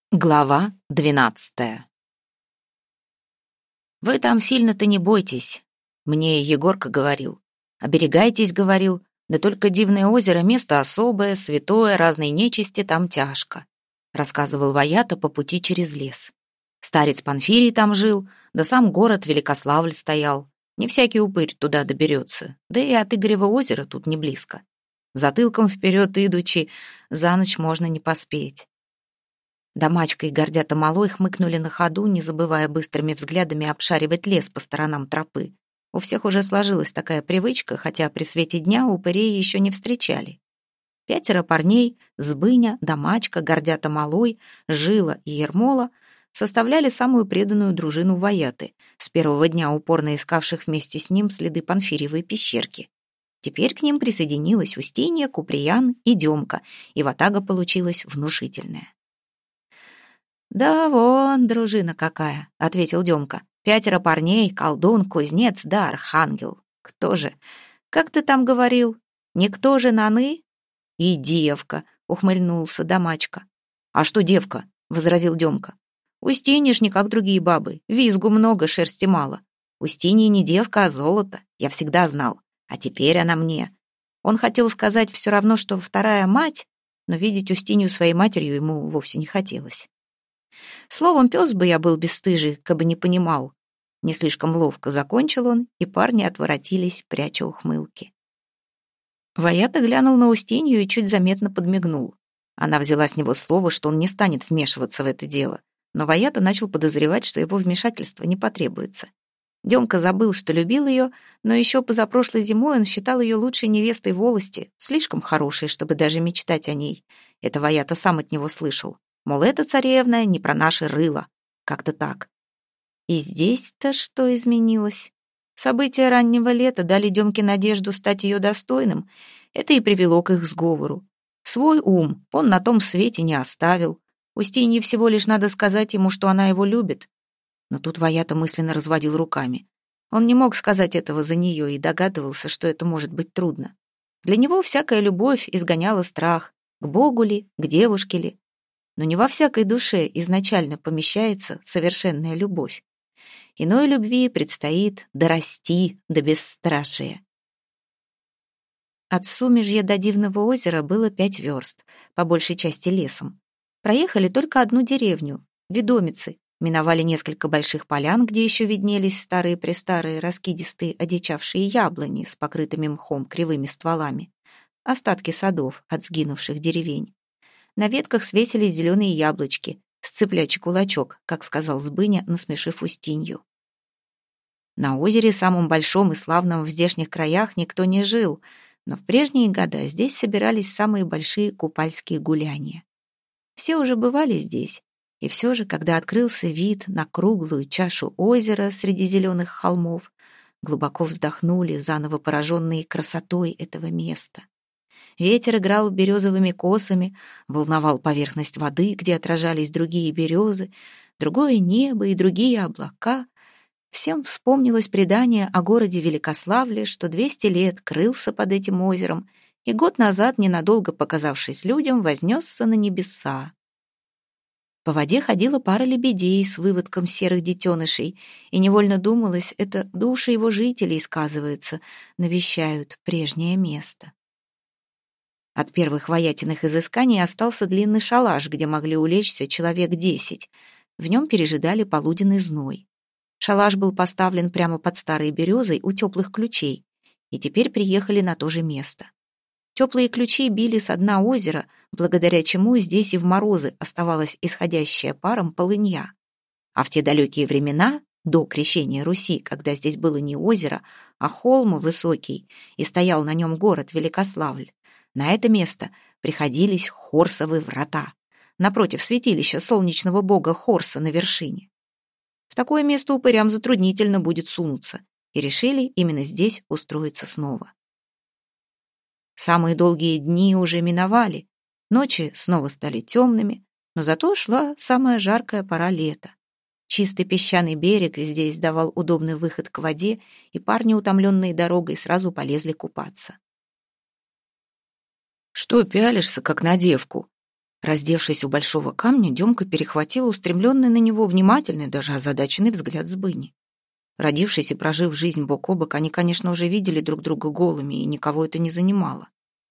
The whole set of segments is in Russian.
Глава 12. «Вы там сильно-то не бойтесь», — мне Егорка говорил. «Оберегайтесь», — говорил, «да только Дивное озеро — место особое, святое, разной нечисти там тяжко», — рассказывал Ваята по пути через лес. Старец Панфирий там жил, да сам город Великославль стоял. Не всякий упырь туда доберется, да и от Игорева озера тут не близко. Затылком вперед идучи, за ночь можно не поспеть. Домачка и Гордята Малой хмыкнули на ходу, не забывая быстрыми взглядами обшаривать лес по сторонам тропы. У всех уже сложилась такая привычка, хотя при свете дня упырей еще не встречали. 5 парней, Збыня, Домачка, Гордята Малой, Жила и Ермола составляли самую преданную дружину Ваяты, с первого дня упорно искавших вместе с ним следы Панфирьевой пещерки. Теперь к ним присоединилась Устинья, Куприян и Демка, и ватага получилась внушительная. «Да вон, дружина какая», — ответил Демка. 5 парней, колдун, кузнец да архангел. Кто же? Как ты там говорил? Никто же наны?» «И девка», — ухмыльнулся Домачка. «А что девка?» — возразил Демка. «Устинья ж не как другие бабы. Визгу много, шерсти мало. Устинья не девка, а золото. Я всегда знал. А теперь она мне». Он хотел сказать все равно, что вторая мать, но видеть Устинью своей матерью ему вовсе не хотелось. Словом, пес бы я был бесстыжий, кабы не понимал. Не слишком ловко закончил он, и парни отворотились, пряча ухмылки. Ваята глянул на Устинью и чуть заметно подмигнул. Она взяла с него слово, что он не станет вмешиваться в это дело, но Ваята начал подозревать, что его вмешательство не потребуется. Демка забыл, что любил ее, но еще позапрошлой зимой он считал ее лучшей невестой волости, слишком хорошей, чтобы даже мечтать о ней. Это Ваята сам от него слышал. Мол, эта царевна не про наши рыла. Как-то так. И здесь-то что изменилось? События раннего лета дали Демке надежду стать ее достойным. Это и привело к их сговору. Свой ум он на том свете не оставил. Устинье всего лишь надо сказать ему, что она его любит. Но тут Ваята мысленно разводил руками. Он не мог сказать этого за нее и догадывался, что это может быть трудно. Для него всякая любовь изгоняла страх. К Богу ли, к девушке ли. Но не во всякой душе изначально помещается совершенная любовь. Иной любви предстоит дорасти до бесстрашия. От Сумежья до Дивного озера было 5 верст, по большей части лесом. Проехали только одну деревню, Ведомицы, миновали несколько больших полян, где еще виднелись старые-престарые раскидистые одичавшие яблони с покрытыми мхом кривыми стволами, остатки садов от сгинувших деревень. На ветках свесились зеленые яблочки, с цыплячий кулачок, как сказал Збыня, насмешив Устинью. На озере, самом большом и славном в здешних краях, никто не жил, но в прежние года здесь собирались самые большие купальские гуляния. Все уже бывали здесь, и все же, когда открылся вид на круглую чашу озера среди зеленых холмов, глубоко вздохнули, заново пораженные красотой этого места. Ветер играл березовыми косами, волновал поверхность воды, где отражались другие березы, другое небо и другие облака. Всем вспомнилось предание о городе Великославле, что 200 лет крылся под этим озером, и год назад, ненадолго показавшись людям, вознесся на небеса. По воде ходила пара лебедей с выводком серых детенышей, и невольно думалось, это души его жителей сказываются, навещают прежнее место. От первых Ваятиных изысканий остался длинный шалаш, где могли улечься человек 10. В нем пережидали полуденный зной. Шалаш был поставлен прямо под старой березой у теплых ключей, и теперь приехали на то же место. Теплые ключи били со дна озера, благодаря чему здесь и в морозы оставалась исходящая паром полынья. А в те далекие времена, до крещения Руси, когда здесь было не озеро, а холм высокий, и стоял на нем город Великославль, на это место приходились Хорсовы врата, напротив святилища солнечного бога Хорса на вершине. В такое место упырям затруднительно будет сунуться, и решили именно здесь устроиться снова. Самые долгие дни уже миновали, ночи снова стали темными, но зато шла самая жаркая пора лета. Чистый песчаный берег здесь давал удобный выход к воде, и парни, утомленные дорогой, сразу полезли купаться. «Что пялишься, как на девку?» Раздевшись у большого камня, Демка перехватил устремленный на него внимательный, даже озадаченный взгляд Сбыни. Родившись и прожив жизнь бок о бок, они, конечно, уже видели друг друга голыми, и никого это не занимало.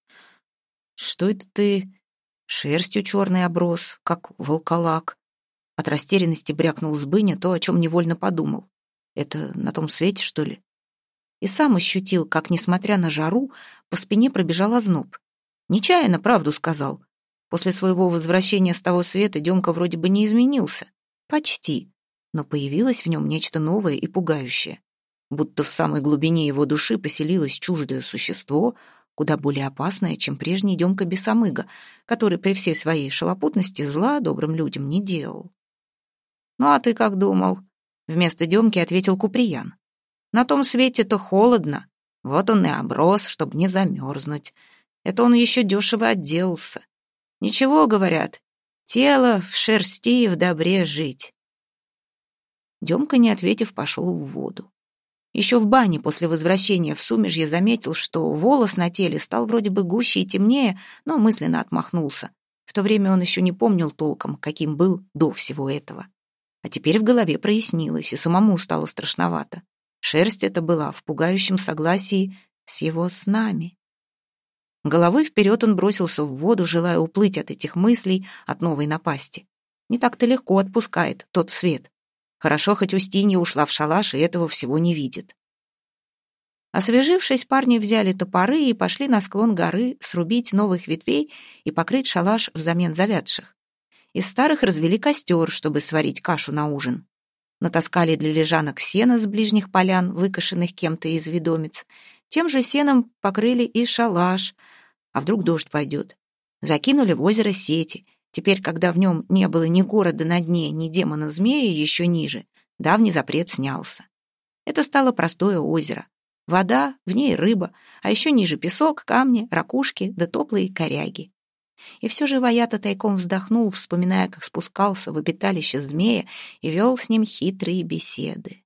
«Что это ты шерстью черной оброс, как волколак?» От растерянности брякнул Сбыня то, о чем невольно подумал. «Это на том свете, что ли?» И сам ощутил, как, несмотря на жару, по спине пробежал озноб. Нечаянно правду сказал. После своего возвращения с того света Демка вроде бы не изменился. Почти. Но появилось в нем нечто новое и пугающее. Будто в самой глубине его души поселилось чуждое существо, куда более опасное, чем прежний Демка Бесомыга, который при всей своей шалопутности зла добрым людям не делал. «Ну а ты как думал?» Вместо Демки ответил Куприян. «На том свете-то холодно. Вот он и оброс, чтобы не замерзнуть. Это он еще дешево отделался. Ничего, говорят, тело в шерсти и в добре жить». Демка, не ответив, пошел в воду. Еще в бане после возвращения в Сумежье заметил, что волос на теле стал вроде бы гуще и темнее, но мысленно отмахнулся. В то время он еще не помнил толком, каким был до всего этого. А теперь в голове прояснилось, и самому стало страшновато. Шерсть эта была в пугающем согласии с его снами. Головой вперед он бросился в воду, желая уплыть от этих мыслей, от новой напасти. Не так-то легко отпускает тот свет. Хорошо, хоть Устинья ушла в шалаш и этого всего не видит. Освежившись, парни взяли топоры и пошли на склон горы срубить новых ветвей и покрыть шалаш взамен завядших. Из старых развели костер, чтобы сварить кашу на ужин. Натаскали для лежанок сена с ближних полян, выкошенных кем-то из ведомиц. Тем же сеном покрыли и шалаш. А вдруг дождь пойдет? Закинули в озеро сети. Теперь, когда в нем не было ни города на дне, ни демона-змея еще ниже, давний запрет снялся. Это стало простое озеро. Вода, в ней рыба, а еще ниже песок, камни, ракушки да топлые коряги. И все же Ваята тайком вздохнул, вспоминая, как спускался в обиталище змея и вел с ним хитрые беседы.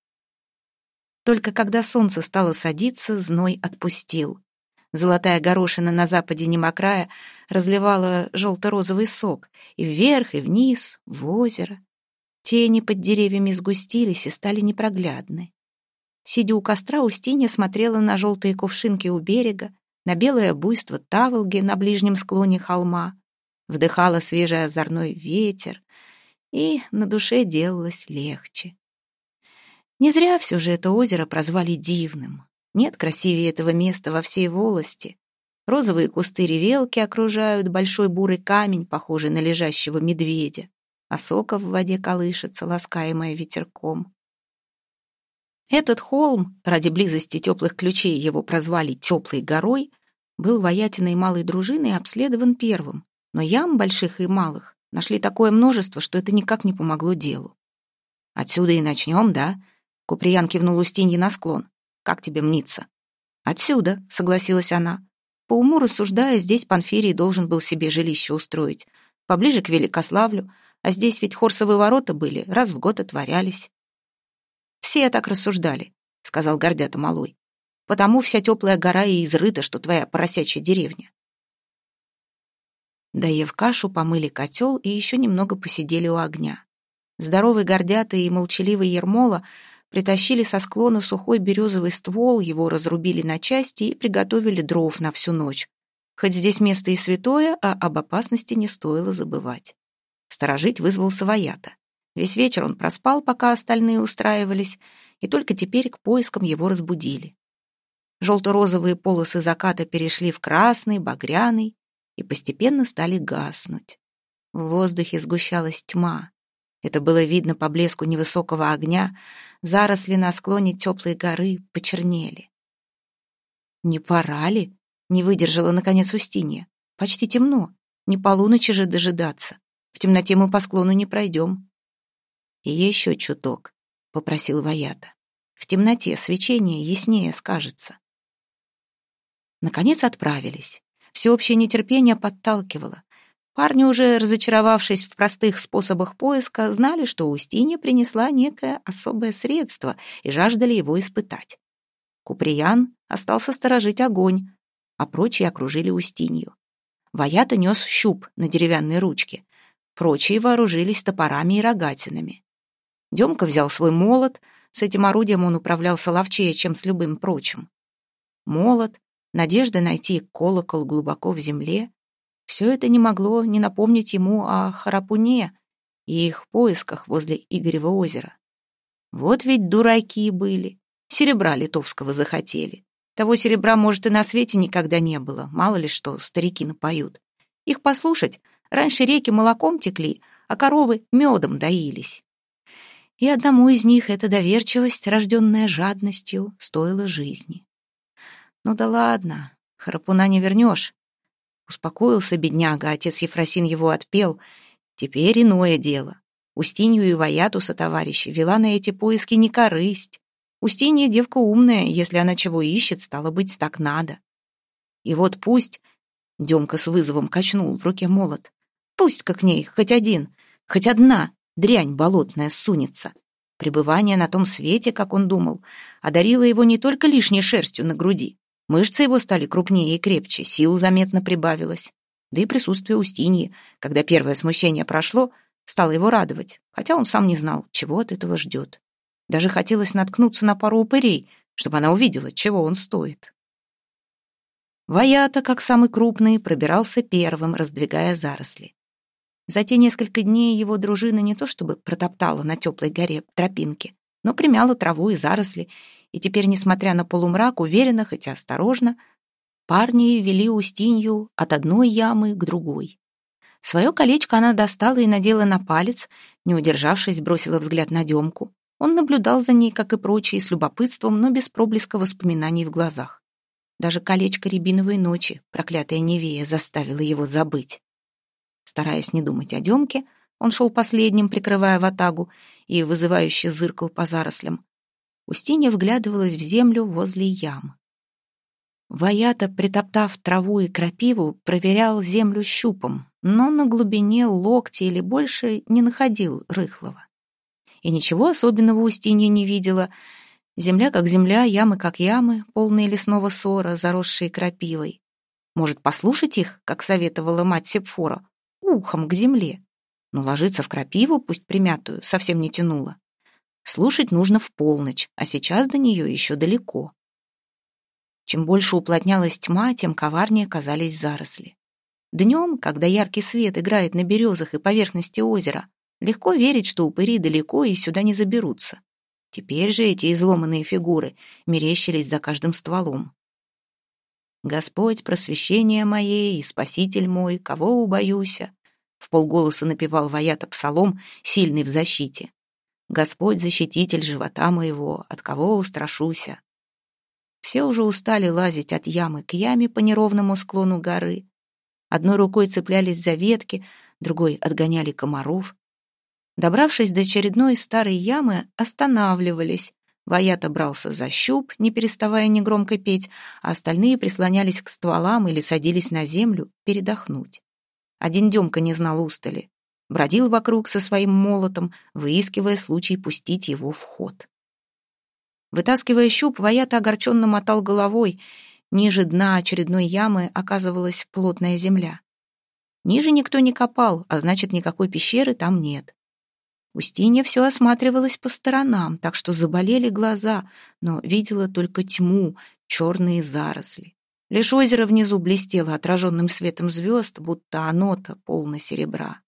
Только когда солнце стало садиться, зной отпустил. Золотая горошина на западе Немокрая разливала желто-розовый сок и вверх, и вниз, в озеро. Тени под деревьями сгустились и стали непроглядны. Сидя у костра, Устинья смотрела на желтые кувшинки у берега, на белое буйство таволги на ближнем склоне холма, вдыхала свежий озорной ветер, и на душе делалось легче. Не зря все же это озеро прозвали дивным. Нет красивее этого места во всей волости. Розовые кусты ревелки окружают большой бурый камень, похожий на лежащего медведя. Осока в воде колышется, ласкаемая ветерком. Этот холм, ради близости теплых ключей его прозвали «теплой горой», был Ваятиной малой дружиной обследован первым, но ям больших и малых нашли такое множество, что это никак не помогло делу. «Отсюда и начнем, да?» — Куприян кивнул Устинье на склон. «Как тебе мнится?» «Отсюда», — согласилась она. По уму рассуждая, здесь Панфирий должен был себе жилище устроить, поближе к Великославлю, а здесь ведь Хорсовые ворота были, раз в год отворялись. «Все так рассуждали», — сказал гордято малой. «Потому вся теплая гора и изрыта, что твоя поросячья деревня». Доев кашу, помыли котел и еще немного посидели у огня. Здоровый гордята и молчаливый Ермола притащили со склона сухой березовый ствол, его разрубили на части и приготовили дров на всю ночь. Хоть здесь место и святое, а об опасности не стоило забывать. Сторожить вызвался Ваята. Весь вечер он проспал, пока остальные устраивались, и только теперь к поискам его разбудили. Желто-розовые полосы заката перешли в красный, багряный и постепенно стали гаснуть. В воздухе сгущалась тьма. Это было видно по блеску невысокого огня, заросли на склоне теплой горы почернели. «Не пора ли?» — не выдержала, наконец, Устинья. «Почти темно, не полуночи же дожидаться. В темноте мы по склону не пройдем». «И еще чуток», — попросил Ваята. «В темноте свечение яснее скажется». Наконец отправились. Всеобщее нетерпение подталкивало. Парни, уже разочаровавшись в простых способах поиска, знали, что Устинья принесла некое особое средство и жаждали его испытать. Куприян остался сторожить огонь, а прочие окружили Устинью. Ваята нес щуп на деревянной ручке. Прочие вооружились топорами и рогатинами. Демка взял свой молот. С этим орудием он управлялся ловчее, чем с любым прочим. Молот, надежда найти колокол глубоко в земле — все это не могло не напомнить ему о Харапуне и их поисках возле Игорева озера. Вот ведь дураки были, серебра литовского захотели. Того серебра, может, и на свете никогда не было, мало ли что старики напоют. Их послушать, раньше реки молоком текли, а коровы медом доились. И одному из них эта доверчивость, рожденная жадностью, стоила жизни. Ну да ладно, Харапуна не вернешь. Успокоился бедняга, отец Ефросин его отпел. Теперь иное дело. Устинью и Ваяту сотоварищи вела на эти поиски не корысть. Устинья девка умная, если она чего ищет, стало быть, так надо. И вот пусть, Демка с вызовом качнул в руке молот, пусть-ка к ней хоть один, хоть одна дрянь болотная сунется. Пребывание на том свете, как он думал, одарило его не только лишней шерстью на груди. Мышцы его стали крупнее и крепче, сил заметно прибавилось. Да и присутствие Устиньи, когда первое смущение прошло, стало его радовать, хотя он сам не знал, чего от этого ждет. Даже хотелось наткнуться на пару упырей, чтобы она увидела, чего он стоит. Ваята, как самый крупный, пробирался первым, раздвигая заросли. За те несколько дней его дружина не то чтобы протоптала на теплой горе тропинки, но примяла траву и заросли, и теперь, несмотря на полумрак, уверенно, хотя осторожно, парни вели Устинью от одной ямы к другой. Свое колечко она достала и надела на палец, не удержавшись, бросила взгляд на Демку. Он наблюдал за ней, как и прочие, с любопытством, но без проблеска воспоминаний в глазах. Даже колечко рябиновой ночи, проклятая Невея, заставила его забыть. Стараясь не думать о Демке, он шел последним, прикрывая ватагу, и вызывающе зыркал по зарослям. Устинья вглядывалась в землю возле ям. Ваята, притоптав траву и крапиву, проверял землю щупом, но на глубине локтя или больше не находил рыхлого. И ничего особенного Устинья не видела. Земля как земля, ямы как ямы, полные лесного сора, заросшие крапивой. Может, послушать их, как советовала мать Сепфора, ухом к земле? Но ложиться в крапиву, пусть примятую, совсем не тянуло. Слушать нужно в полночь, а сейчас до нее еще далеко. Чем больше уплотнялась тьма, тем коварнее казались заросли. Днем, когда яркий свет играет на березах и поверхности озера, легко верить, что упыри далеко и сюда не заберутся. Теперь же эти изломанные фигуры мерещились за каждым стволом. «Господь, просвещение мое и спаситель мой, кого убоюся?» — вполголоса напевал Ваята псалом, сильный в защите. «Господь, защититель живота моего, от кого устрашуся?» Все уже устали лазить от ямы к яме по неровному склону горы. Одной рукой цеплялись за ветки, другой отгоняли комаров. Добравшись до очередной старой ямы, останавливались. Ваята брался за щуп, не переставая негромко петь, а остальные прислонялись к стволам или садились на землю передохнуть. Один Демка не знал устали. Бродил вокруг со своим молотом, выискивая случай пустить его в ход. Вытаскивая щуп, Ваята огорченно мотал головой. Ниже дна очередной ямы оказывалась плотная земля. Ниже никто не копал, а значит, никакой пещеры там нет. Устинья все осматривалась по сторонам, так что заболели глаза, но видела только тьму, черные заросли. Лишь озеро внизу блестело отраженным светом звезд, будто оно-то полно серебра.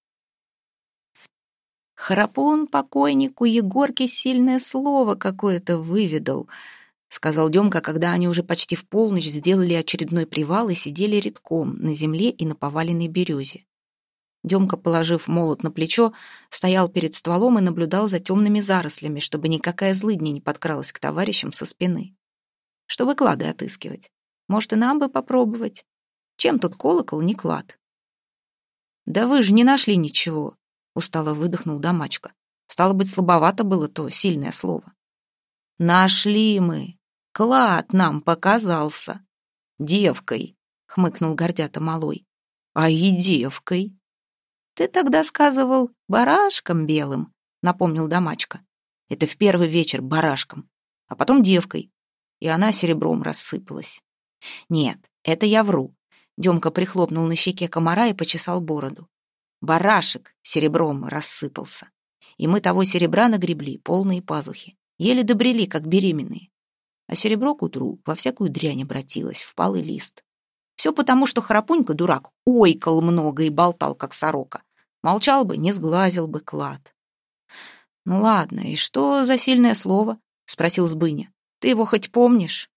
«Харапун покойнику Егорке сильное слово какое-то выведал», — сказал Демка, когда они уже почти в полночь сделали очередной привал и сидели редком на земле и на поваленной березе. Демка, положив молот на плечо, стоял перед стволом и наблюдал за темными зарослями, чтобы никакая злыдня не подкралась к товарищам со спины. Чтобы клады отыскивать. Может, и нам бы попробовать. Чем тут колокол, не клад? «Да вы же не нашли ничего», — устало выдохнул Домачка. Стало быть, слабовато было то сильное слово. «Нашли мы. Клад нам показался. Девкой», — хмыкнул гордята малой. «А и девкой». «Ты тогда сказывал барашком белым», — напомнил Домачка. «Это в первый вечер барашком, а потом девкой, и она серебром рассыпалась». «Нет, это я вру. Демка прихлопнул на щеке комара и почесал бороду. Барашек серебром рассыпался. И мы того серебра нагребли, полные пазухи. Еле добрели, как беременные. А серебро к утру во всякую дрянь обратилось, в палый лист. Все потому, что Храпунька, дурак, ойкал много и болтал, как сорока. Молчал бы, не сглазил бы клад. «Ну ладно, и что за сильное слово?» — спросил Збыня. «Ты его хоть помнишь?»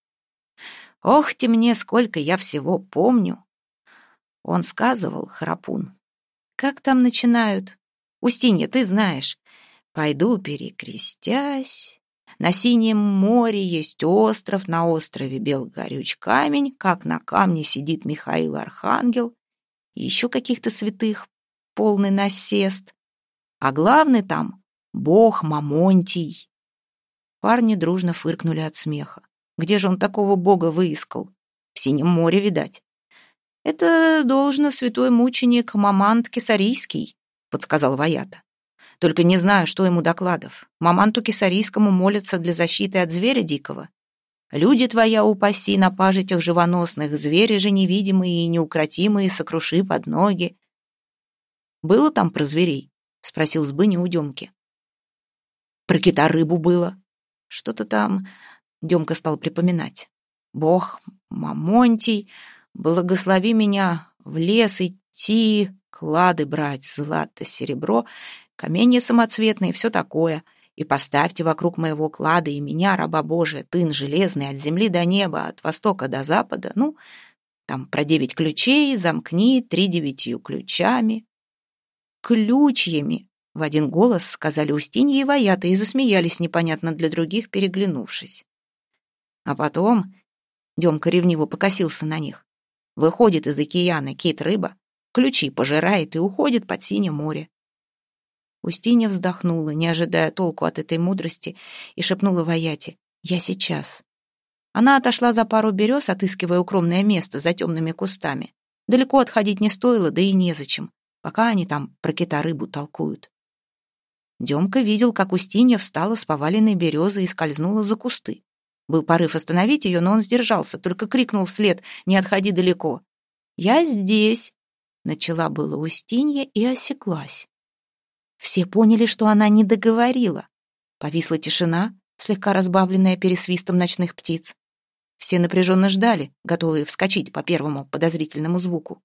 «Ох ты мне, сколько я всего помню!» Он сказывал, Храпун. «Как там начинают? Устинья, ты знаешь. Пойду перекрестясь. На синем море есть остров, на острове бел горюч камень, как на камне сидит Михаил Архангел, и еще каких-то святых, полный насест. А главный там — бог Мамонтий». Парни дружно фыркнули от смеха. Где же он такого бога выискал? В синем море, видать. «Это должно святой мученик Мамант Кесарийский», — подсказал Ваята. «Только не знаю, что ему докладов. Маманту Кесарийскому молятся для защиты от зверя дикого. Люди твоя упаси на пажитях живоносных, звери же невидимые и неукротимые, сокруши под ноги». «Было там про зверей?» — спросил Збыня у Демки. «Про кита-рыбу было. Что-то там...» — Демка стал припоминать. «Бог Мамонтий, благослови меня в лес идти, клады брать, злато, серебро, каменья самоцветные, все такое, и поставьте вокруг моего клада и меня, раба Божия, тын железный от земли до неба, от востока до запада, ну, там про 9 ключей, замкни 3 9 ключами». «Ключьями!» — в один голос сказали Устинья и Ваята и засмеялись непонятно для других, переглянувшись. А потом Демка ревниво покосился на них. Выходит из океана кит-рыба, ключи пожирает и уходит под синее море. Устинья вздохнула, не ожидая толку от этой мудрости, и шепнула Ваяте: «Я сейчас». Она отошла за пару берез, отыскивая укромное место за темными кустами. Далеко отходить не стоило, да и незачем, пока они там про кита-рыбу толкуют. Демка видел, как Устинья встала с поваленной березы и скользнула за кусты. Был порыв остановить ее, но он сдержался, только крикнул вслед: «Не отходи далеко!» «Я здесь!» — начала было Устинья и осеклась. Все поняли, что она не договорила. Повисла тишина, слегка разбавленная пересвистом ночных птиц. Все напряженно ждали, готовые вскочить по первому подозрительному звуку.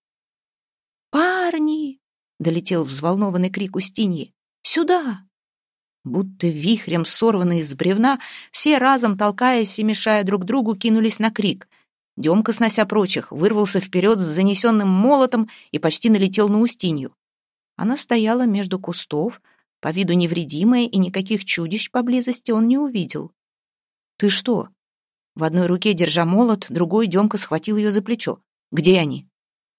«Парни!» — долетел взволнованный крик Устиньи. «Сюда!» Будто вихрем сорванные с бревна, все разом, толкаясь и мешая друг другу, кинулись на крик. Демка, снося прочих, вырвался вперед с занесенным молотом и почти налетел на Устинью. Она стояла между кустов, по виду невредимая, и никаких чудищ поблизости он не увидел. «Ты что?» В одной руке, держа молот, другой Демка схватил ее за плечо. «Где они?»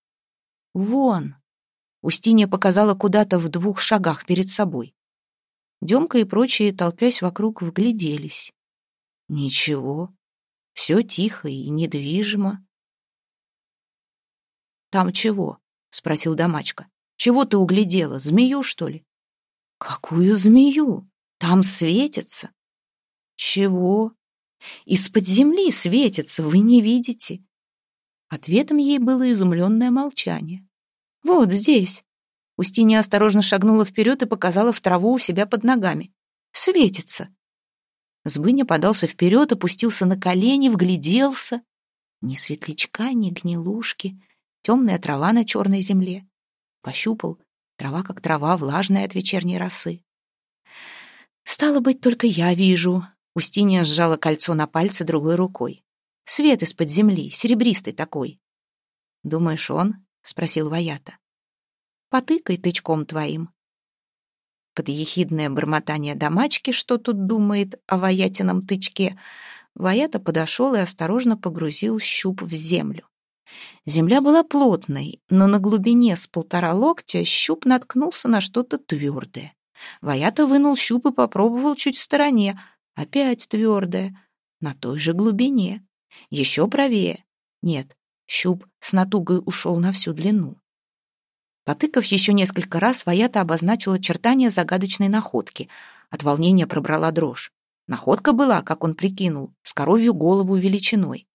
«Вон!» Устинья показала куда-то в 2 шагах перед собой. Демка и прочие, толпясь вокруг, вгляделись. Ничего, все тихо и недвижимо. «Там чего?» — спросил Домачка. «Чего ты углядела? Змею, что ли?» «Какую змею? Там светится». «Чего?» «Из-под земли светится, вы не видите?» Ответом ей было изумленное молчание. «Вот здесь». Устинья осторожно шагнула вперед и показала в траву у себя под ногами. «Светится». Збыня подался вперед, опустился на колени, вгляделся. Ни светлячка, ни гнилушки, темная трава на черной земле. Пощупал, трава как трава, влажная от вечерней росы. «Стало быть, только я вижу». Устинья сжала кольцо на пальце другой рукой. «Свет из-под земли, серебристый такой». «Думаешь, он?» — спросил Ваята. «Потыкай тычком твоим». Под ехидное бормотание Домачки, что тут думает о Ваятином тычке, Ваята подошел и осторожно погрузил щуп в землю. Земля была плотной, но на глубине с 1,5 локтя щуп наткнулся на что-то твердое. Ваята вынул щуп и попробовал чуть в стороне. Опять твердое, на той же глубине. Еще правее. Нет, щуп с натугой ушел на всю длину. Потыкав еще несколько раз, Ваята обозначил очертания загадочной находки. От волнения пробрала дрожь. Находка была, как он прикинул, с коровью голову величиной.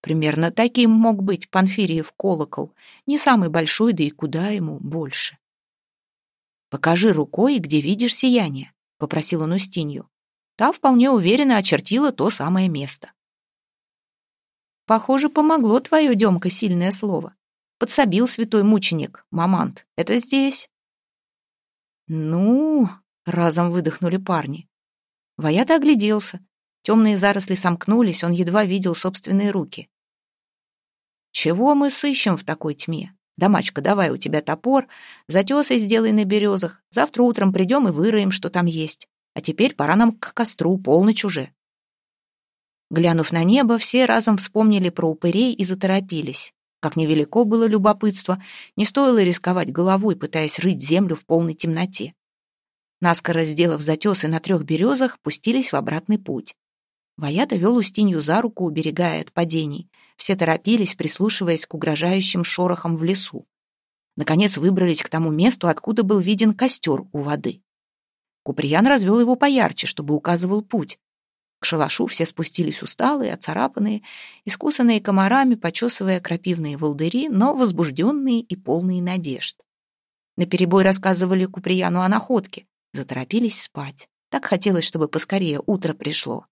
Примерно таким мог быть Панфириев колокол. Не самый большой, да и куда ему больше. «Покажи рукой, где видишь сияние», — попросил он Устинью. Та вполне уверенно очертила то самое место. «Похоже, помогло твое, Демка, сильное слово. Подсобил святой мученик, Мамант. Это здесь». «Ну...» — разом выдохнули парни. Ваята огляделся. Темные заросли сомкнулись, он едва видел собственные руки. «Чего мы сыщем в такой тьме? Домачка, давай, у тебя топор, затесы сделай на березах. Завтра утром придем и выроем, что там есть. А теперь пора нам к костру, полночь уже». Глянув на небо, все разом вспомнили про упырей и заторопились. Как невелико было любопытство, не стоило рисковать головой, пытаясь рыть землю в полной темноте. Наскоро сделав затесы на 3 березах, пустились в обратный путь. Ваята вел Устинью за руку, уберегая от падений. Все торопились, прислушиваясь к угрожающим шорохам в лесу. Наконец выбрались к тому месту, откуда был виден костер у воды. Куприян развел его поярче, чтобы указывал путь. К шалашу все спустились усталые, оцарапанные, искусанные комарами, почесывая крапивные волдыри, но возбужденные и полные надежд. Наперебой рассказывали Куприяну о находке, заторопились спать. Так хотелось, чтобы поскорее утро пришло.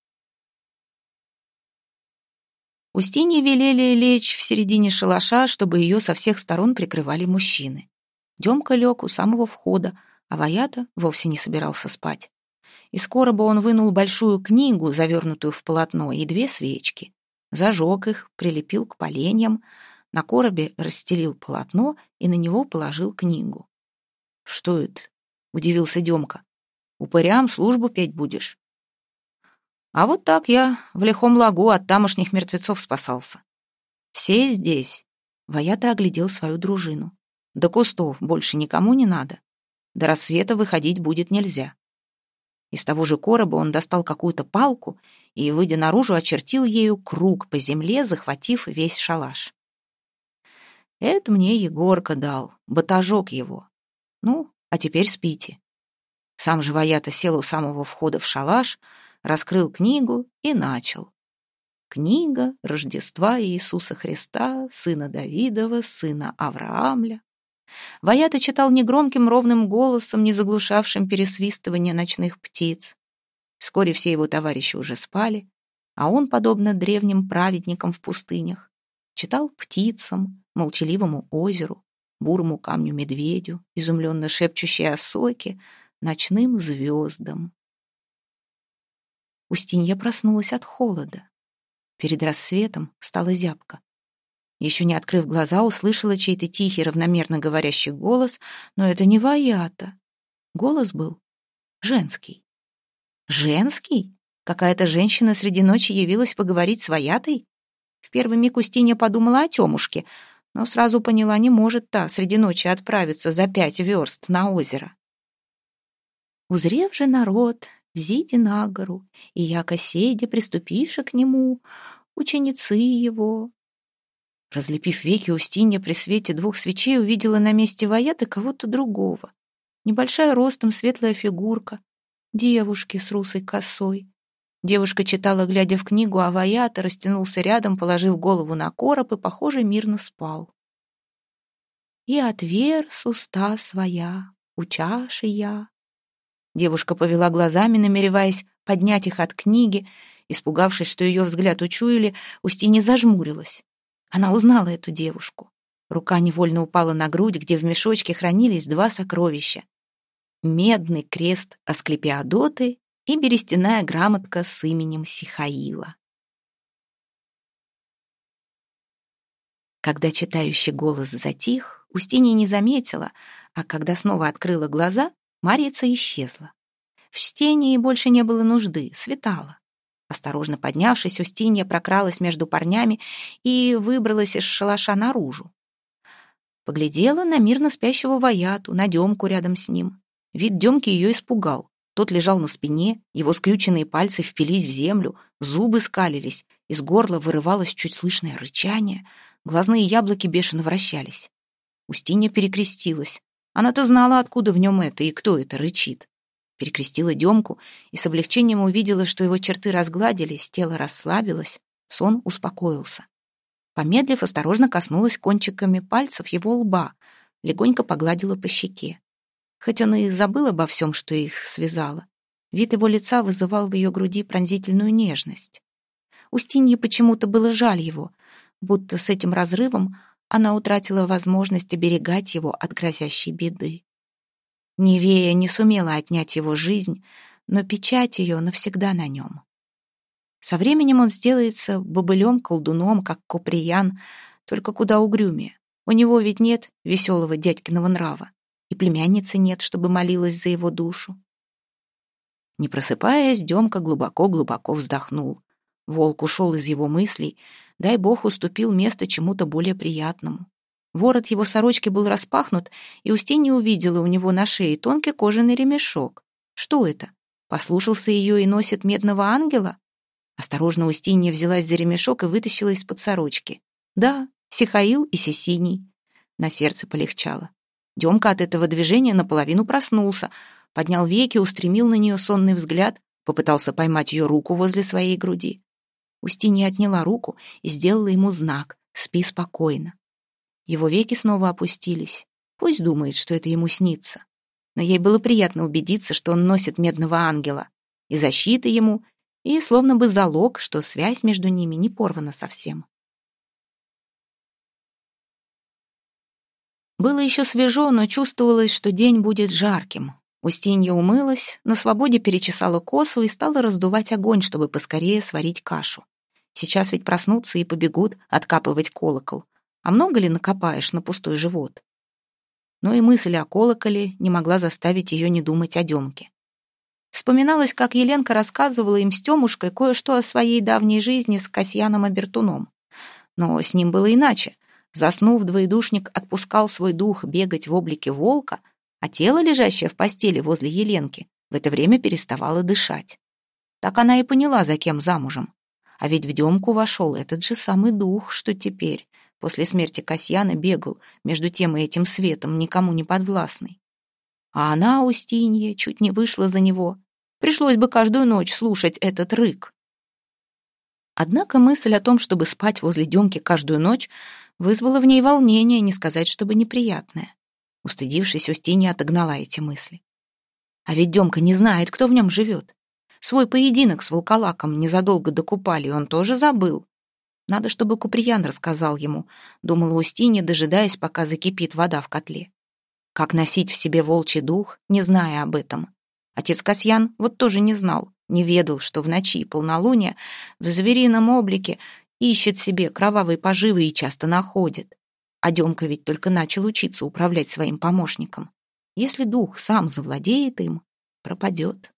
Устинье велели лечь в середине шалаша, чтобы ее со всех сторон прикрывали мужчины. Демка лег у самого входа, а Ваята вовсе не собирался спать. Из короба он вынул большую книгу, завернутую в полотно, и 2 свечки. Зажег их, прилепил к поленьям, на коробе расстелил полотно и на него положил книгу. «Что это?» — удивился Демка. «Упырям службу петь будешь?» «А вот так я в лихом лагу от тамошних мертвецов спасался. Все здесь». Ваята оглядел свою дружину. «До кустов больше никому не надо. До рассвета выходить будет нельзя». Из того же короба он достал какую-то палку и, выйдя наружу, очертил ею круг по земле, захватив весь шалаш. «Это мне Егорка дал, батажок его. Ну, а теперь спите». Сам же Ваята сел у самого входа в шалаш, раскрыл книгу и начал. «Книга Рождества Иисуса Христа, сына Давидова, сына Авраамля». Ваята читал негромким ровным голосом, не заглушавшим пересвистывание ночных птиц. Вскоре все его товарищи уже спали, а он, подобно древним праведникам в пустынях, читал птицам, молчаливому озеру, бурому камню-медведю, изумленно шепчущей осоке, ночным звездам. Устинья проснулась от холода. Перед рассветом стала зябко. Еще не открыв глаза, услышала чей-то тихий, равномерно говорящий голос, но это не Ваята. Голос был женский. Женский? Какая-то женщина среди ночи явилась поговорить с Ваятой? В первый миг Устинья подумала о Темушке, но сразу поняла, не может та среди ночи отправиться за 5 верст на озеро. «Узрев же народ, взиди на гору, и яко сейде приступиша к нему, ученицы его». Разлепив веки, Устинья при свете 2 свечей увидела на месте Ваяты кого-то другого. Небольшая ростом светлая фигурка, девушки с русой косой. Девушка читала, глядя в книгу, а Ваята растянулся рядом, положив голову на короб и, похоже, мирно спал. «И отверз уста своя, учаши я». Девушка повела глазами, намереваясь поднять их от книги. Испугавшись, что ее взгляд учуяли, Устинья зажмурилась. Она узнала эту девушку. Рука невольно упала на грудь, где в мешочке хранились 2 сокровища. Медный крест Асклепиадоты и берестяная грамотка с именем Сихаила. Когда читающий голос затих, Устинья не заметила, а когда снова открыла глаза, Марьица исчезла. В чтении больше не было нужды, светало. Осторожно поднявшись, Устинья прокралась между парнями и выбралась из шалаша наружу. Поглядела на мирно спящего Ваяту, на Демку рядом с ним. Вид Демки ее испугал. Тот лежал на спине, его скрюченные пальцы впились в землю, зубы скалились, из горла вырывалось чуть слышное рычание, глазные яблоки бешено вращались. Устинья перекрестилась. Она-то знала, откуда в нем это и кто это рычит. Перекрестила Демку и с облегчением увидела, что его черты разгладились, тело расслабилось, Сон успокоился. Помедлив, осторожно коснулась кончиками пальцев его лба, легонько погладила по щеке. Хоть он и забыл обо всем, что их связало, вид его лица вызывал в ее груди пронзительную нежность. Устинье почему-то было жаль его, будто с этим разрывом она утратила возможность оберегать его от грозящей беды. Невея не сумела отнять его жизнь, но печать ее навсегда на нем. Со временем он сделается бобылем-колдуном, как Куприян, только куда угрюмее. У него ведь нет веселого дядькиного нрава, и племянницы нет, чтобы молилась за его душу. Не просыпаясь, Демка глубоко-глубоко вздохнул. Волк ушел из его мыслей, дай бог уступил место чему-то более приятному. Ворот его сорочки был распахнут, и Устинья увидела у него на шее тонкий кожаный ремешок. Что это? Послушался ее и носит медного ангела? Осторожно Устинья взялась за ремешок и вытащила из-под сорочки. Да, Сихаил и Сесиний. На сердце полегчало. Демка от этого движения наполовину проснулся, поднял веки, устремил на нее сонный взгляд, попытался поймать ее руку возле своей груди. Устинья отняла руку и сделала ему знак «Спи спокойно». Его веки снова опустились. Пусть думает, что это ему снится. Но ей было приятно убедиться, что он носит медного ангела. И защита ему, и словно бы залог, что связь между ними не порвана совсем. Было еще свежо, но чувствовалось, что день будет жарким. Устинья умылась, на свободе перечесала косу и стала раздувать огонь, чтобы поскорее сварить кашу. Сейчас ведь проснутся и побегут откапывать колокол. А много ли накопаешь на пустой живот? Но и мысль о колоколе не могла заставить ее не думать о Демке. Вспоминалось, как Еленка рассказывала им с Темушкой кое-что о своей давней жизни с Касьяном Обертуном. Но с ним было иначе. Заснув, двоедушник отпускал свой дух бегать в облике волка, а тело, лежащее в постели возле Еленки, в это время переставало дышать. Так она и поняла, за кем замужем. А ведь в Демку вошел этот же самый дух, что теперь, после смерти Касьяна, бегал между тем и этим светом, никому не подвластный. А она, Устинья, чуть не вышла за него. Пришлось бы каждую ночь слушать этот рык. Однако мысль о том, чтобы спать возле Демки каждую ночь, вызвала в ней волнение, не сказать, чтобы неприятное. Устыдившись, Устинья отогнала эти мысли. А ведь Демка не знает, кто в нем живет. Свой поединок с волколаком незадолго до купали он тоже забыл. Надо, чтобы Куприян рассказал ему, думала Устинья, дожидаясь, пока закипит вода в котле. Как носить в себе волчий дух, не зная об этом. Отец Касьян вот тоже не знал, не ведал, что в ночи полнолуния в зверином облике ищет себе кровавые поживы и часто находит. А Демка ведь только начал учиться управлять своим помощником. Если дух сам завладеет им, пропадет.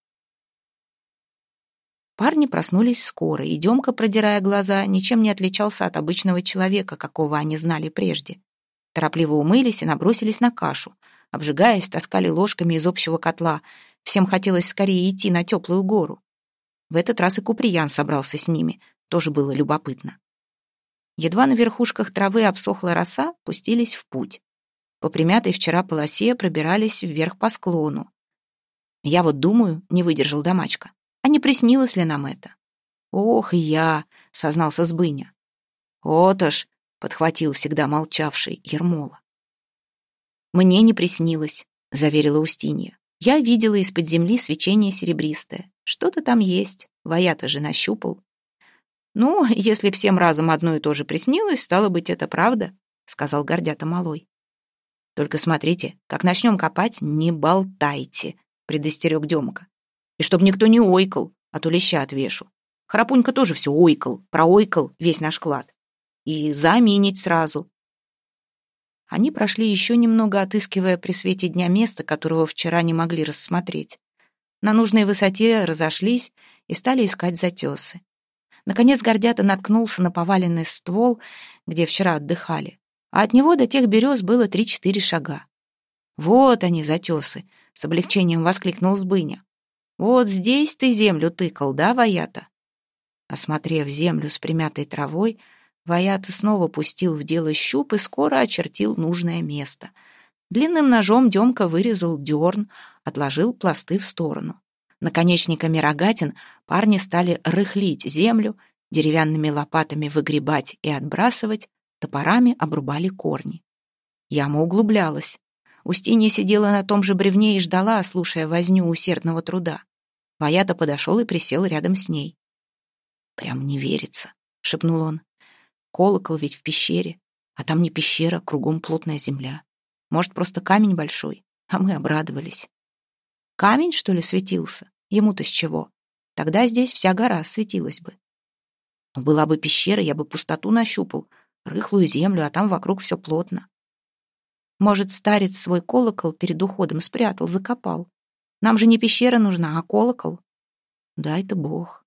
Парни проснулись скоро, и Демка, продирая глаза, ничем не отличался от обычного человека, какого они знали прежде. Торопливо умылись и набросились на кашу. Обжигаясь, таскали ложками из общего котла. Всем хотелось скорее идти на теплую гору. В этот раз и Куприян собрался с ними. Тоже было любопытно. Едва на верхушках травы обсохла роса, пустились в путь. По примятой вчера полосе пробирались вверх по склону. «Я вот думаю», — не выдержал Домачка, «а не приснилось ли нам это?» «Ох, я», — сознался Сбыня. «Вот ж», — подхватил всегда молчавший Ермола. «Мне не приснилось», — заверила Устинья. «Я видела из-под земли свечение серебристое. Что-то там есть, Ваята же нащупал». «Ну, если всем разом одно и то же приснилось, стало быть, это правда», — сказал гордята малой. «Только смотрите, как начнем копать, не болтайте», — предостерег Демка. «И чтоб никто не ойкал, а то леща отвешу. Храпунька тоже все ойкал, проойкал весь наш клад. И заменить сразу». Они прошли еще немного, отыскивая при свете дня место, которого вчера не могли рассмотреть. На нужной высоте разошлись и стали искать затесы. Наконец гордята наткнулся на поваленный ствол, где вчера отдыхали, а от него до тех берез было 3-4 шага. «Вот они, затесы!» — с облегчением воскликнул Сбыня. «Вот здесь ты землю тыкал, да, Ваята?» Осмотрев землю с примятой травой, Ваята снова пустил в дело щуп и скоро очертил нужное место. Длинным ножом Демка вырезал дерн, отложил пласты в сторону. Наконечниками рогатин парни стали рыхлить землю, Деревянными лопатами выгребать и отбрасывать, топорами обрубали корни. Яма углублялась. Устинья сидела на том же бревне и ждала, слушая возню усердного труда. Ваята подошел и присел рядом с ней. «Прям не верится», — шепнул он. «Колокол ведь в пещере, а там не пещера, кругом плотная земля. Может, просто камень большой, а мы обрадовались». «Камень, что ли, светился? Ему-то с чего? Тогда здесь вся гора светилась бы». «Ну, была бы пещера, я бы пустоту нащупал, рыхлую землю, а там вокруг все плотно». «Может, старец свой колокол перед уходом спрятал, закопал? Нам же не пещера нужна, а колокол». «Дай-то Бог».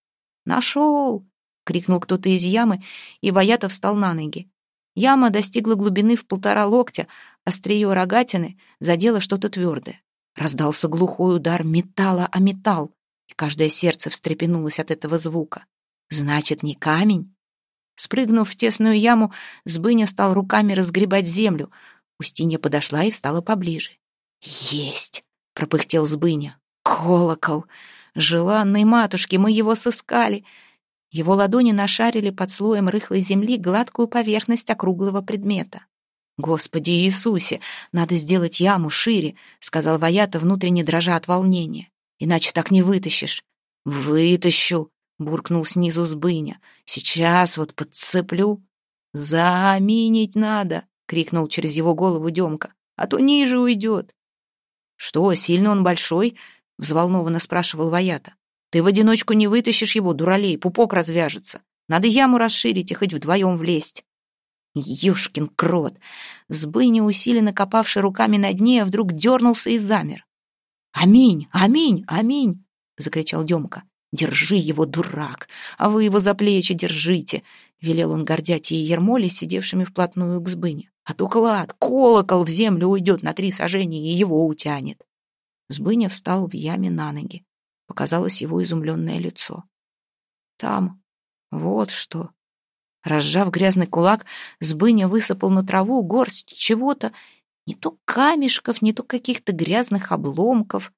«Нашел!» — крикнул кто-то из ямы, и Ваята встал на ноги. Яма достигла глубины в 1,5 локтя, острие рогатины задело что-то твердое. Раздался глухой удар металла о металл, и каждое сердце встрепенулось от этого звука. «Значит, не камень?» Спрыгнув в тесную яму, Сбыня стал руками разгребать землю. Устинья подошла и встала поближе. «Есть!» — пропыхтел Сбыня. «Колокол! Желанной матушки, мы его сыскали!» Его ладони нашарили под слоем рыхлой земли гладкую поверхность округлого предмета. «Господи Иисусе, надо сделать яму шире», — сказал Ваята, внутренне дрожа от волнения. «Иначе так не вытащишь». «Вытащу», — буркнул снизу Сбыня. «Сейчас вот подцеплю». «Заминить надо», — крикнул через его голову Демка, «а то ниже уйдет». «Что, сильно он большой?» — взволнованно спрашивал Ваята. «Ты в одиночку не вытащишь его, дуралей, пупок развяжется. Надо яму расширить и хоть вдвоем влезть». Ёшкин крот! Сбыня, усиленно копавший руками на дне, вдруг дернулся и замер. «Аминь! Аминь! Аминь!» — закричал Демка. «Держи его, дурак! А вы его за плечи держите!» — велел он Гордяте и Ермоле, сидевшими вплотную к Сбыне. «А то клад, колокол в землю уйдет на 3 сажения и его утянет!» Сбыня встал в яме на ноги. Показалось его изумленное лицо. «Там, вот что!» Разжав грязный кулак, Сбыня высыпал на траву горсть чего-то, не то камешков, не то каких-то грязных обломков.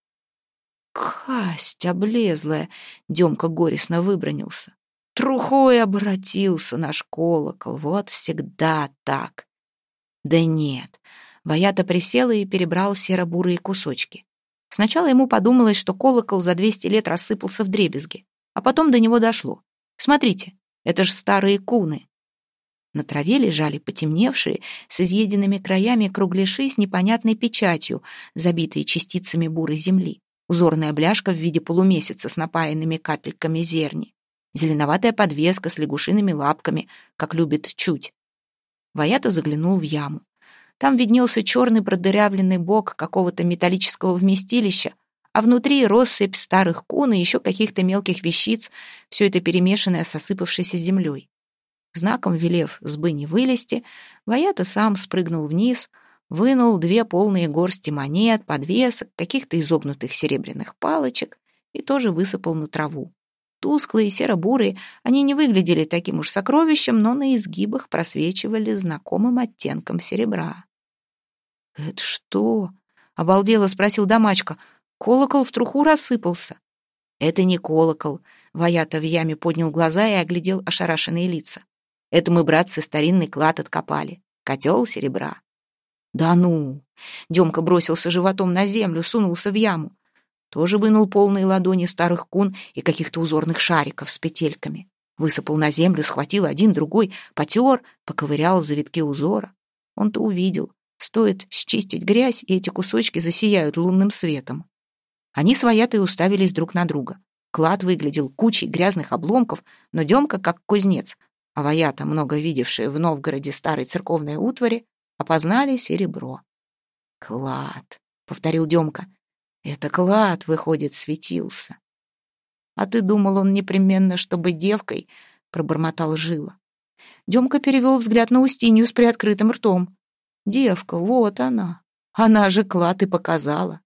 «Касть облезлая!» — Демка горестно выбранился. «Трухой обратился наш колокол, вот всегда так!» «Да нет!» — Ваята присела и перебрал серо-бурые кусочки. Сначала ему подумалось, что колокол за 200 лет рассыпался вдребезги, а потом до него дошло. «Смотрите, это ж старые куны!» На траве лежали потемневшие, с изъеденными краями кругляши с непонятной печатью, забитые частицами бурой земли, узорная бляшка в виде полумесяца с напаянными капельками зерни, зеленоватая подвеска с лягушиными лапками, как любит чуть. Ваята заглянул в яму. Там виднелся черный продырявленный бок какого-то металлического вместилища, а внутри россыпь старых кун и еще каких-то мелких вещиц, все это перемешанное с осыпавшейся землей. Знаком велев Сбыне вылезти, Ваята сам спрыгнул вниз, вынул 2 полные горсти монет, подвесок, каких-то изогнутых серебряных палочек и тоже высыпал на траву. Тусклые, серо-бурые, они не выглядели таким уж сокровищем, но на изгибах просвечивали знакомым оттенком серебра. «Это что?» — обалдело спросил Домачка. «Колокол в труху рассыпался». «Это не колокол», — Ваята в яме поднял глаза и оглядел ошарашенные лица. «Это мы, братцы, старинный клад откопали. Котел серебра». «Да ну!» — Демка бросился животом на землю, сунулся в яму. Тоже вынул полные ладони старых кун и каких-то узорных шариков с петельками. Высыпал на землю, схватил один, другой, потер, поковырял завитки узора. Он-то увидел. Стоит счистить грязь, и эти кусочки засияют лунным светом. Они с Ваятой уставились друг на друга. Клад выглядел кучей грязных обломков, но Демка, как кузнец, а Ваята, много видевшие в Новгороде старой церковной утвари, опознали серебро. «Клад», — повторил Демка. «Это клад, выходит, светился». «А ты думал, он непременно, чтобы девкой?» — пробормотал Жила. Демка перевел взгляд на Устинью с приоткрытым ртом. «Девка, вот она. Она же клад и показала».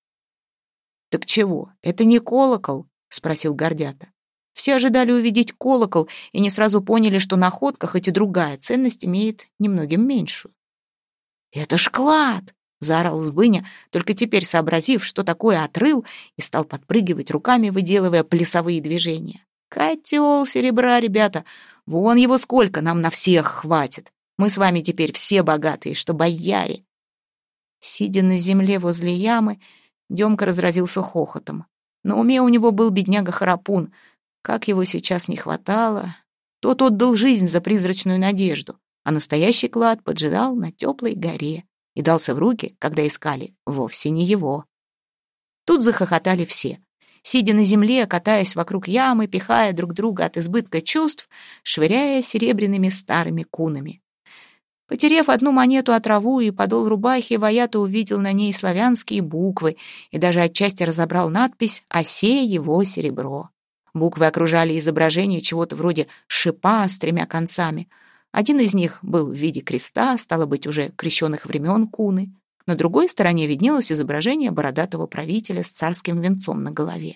«Так чего, это не колокол?» — спросил Гордята. Все ожидали увидеть колокол и не сразу поняли, что находка, хоть и другая, ценность имеет немногим меньшую. «Это ж клад!» — заорал Сбыня, только теперь сообразив, что такое отрыл, и стал подпрыгивать руками, выделывая плясовые движения. Котел серебра, ребята. Вон его сколько, нам на всех хватит. Мы с вами теперь все богатые, что бояре. Сидя на земле возле ямы, Демка разразился хохотом. На уме у него был бедняга Харапун. Как его сейчас не хватало. Тот отдал жизнь за призрачную надежду, а настоящий клад поджидал на теплой горе и дался в руки, когда искали вовсе не его. Тут захохотали все. Сидя на земле, катаясь вокруг ямы, пихая друг друга от избытка чувств, швыряя серебряными старыми кунами. Потерев одну монету о траву и подол рубахи, Ваята увидел на ней славянские буквы и даже отчасти разобрал надпись «Осе его серебро». Буквы окружали изображение чего-то вроде шипа с 3 концами. Один из них был в виде креста, стало быть, уже крещенных времен куны. На другой стороне виднелось изображение бородатого правителя с царским венцом на голове.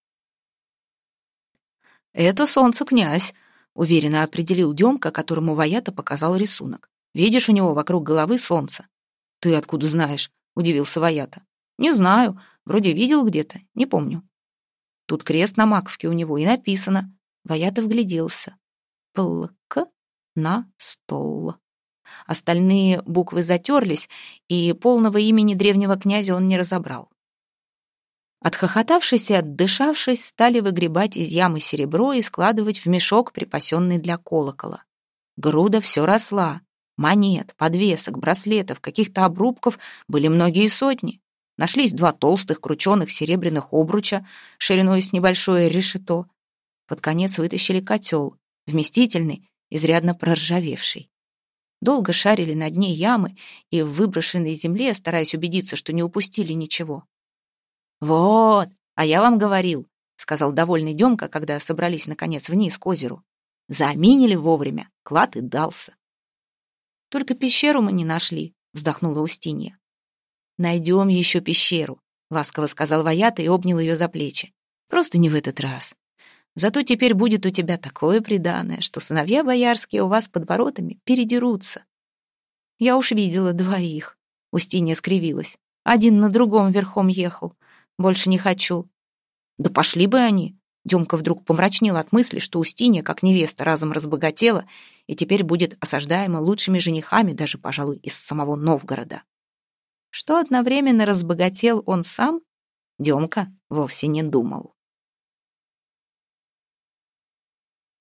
«Это солнце-князь», — уверенно определил Демка, которому Ваята показал рисунок. «Видишь, у него вокруг головы солнце». «Ты откуда знаешь?» — удивился Ваята. «Не знаю. Вроде видел где-то. Не помню». Тут крест на маковке у него и написано. Ваята вгляделся. «Плк на стол». Остальные буквы затерлись, и полного имени древнего князя он не разобрал. Отхохотавшись и отдышавшись, стали выгребать из ямы серебро и складывать в мешок, припасенный для колокола. Груда все росла. Монет, подвесок, браслетов, каких-то обрубков были многие сотни. Нашлись 2 толстых крученых серебряных обруча шириной с небольшое решето. Под конец вытащили котел, вместительный, изрядно проржавевший. Долго шарили на дне ямы и в выброшенной земле, стараясь убедиться, что не упустили ничего. «Вот, а я вам говорил», — сказал довольный Демка, когда собрались, наконец, вниз к озеру. «Заминили вовремя, клад и дался». «Только пещеру мы не нашли», — вздохнула Устинья. «Найдем еще пещеру», — ласково сказал Ваята и обнял ее за плечи. «Просто не в этот раз. Зато теперь будет у тебя такое приданое, что сыновья боярские у вас под воротами передерутся». «Я уж видела 2 их», — Устинья скривилась. «Один на другом верхом ехал. Больше не хочу». «Да пошли бы они». Демка вдруг помрачнел от мысли, что Устинья, как невеста, разом разбогатела и теперь будет осаждаема лучшими женихами, даже, пожалуй, из самого Новгорода. Что одновременно разбогател он сам, Демка вовсе не думал.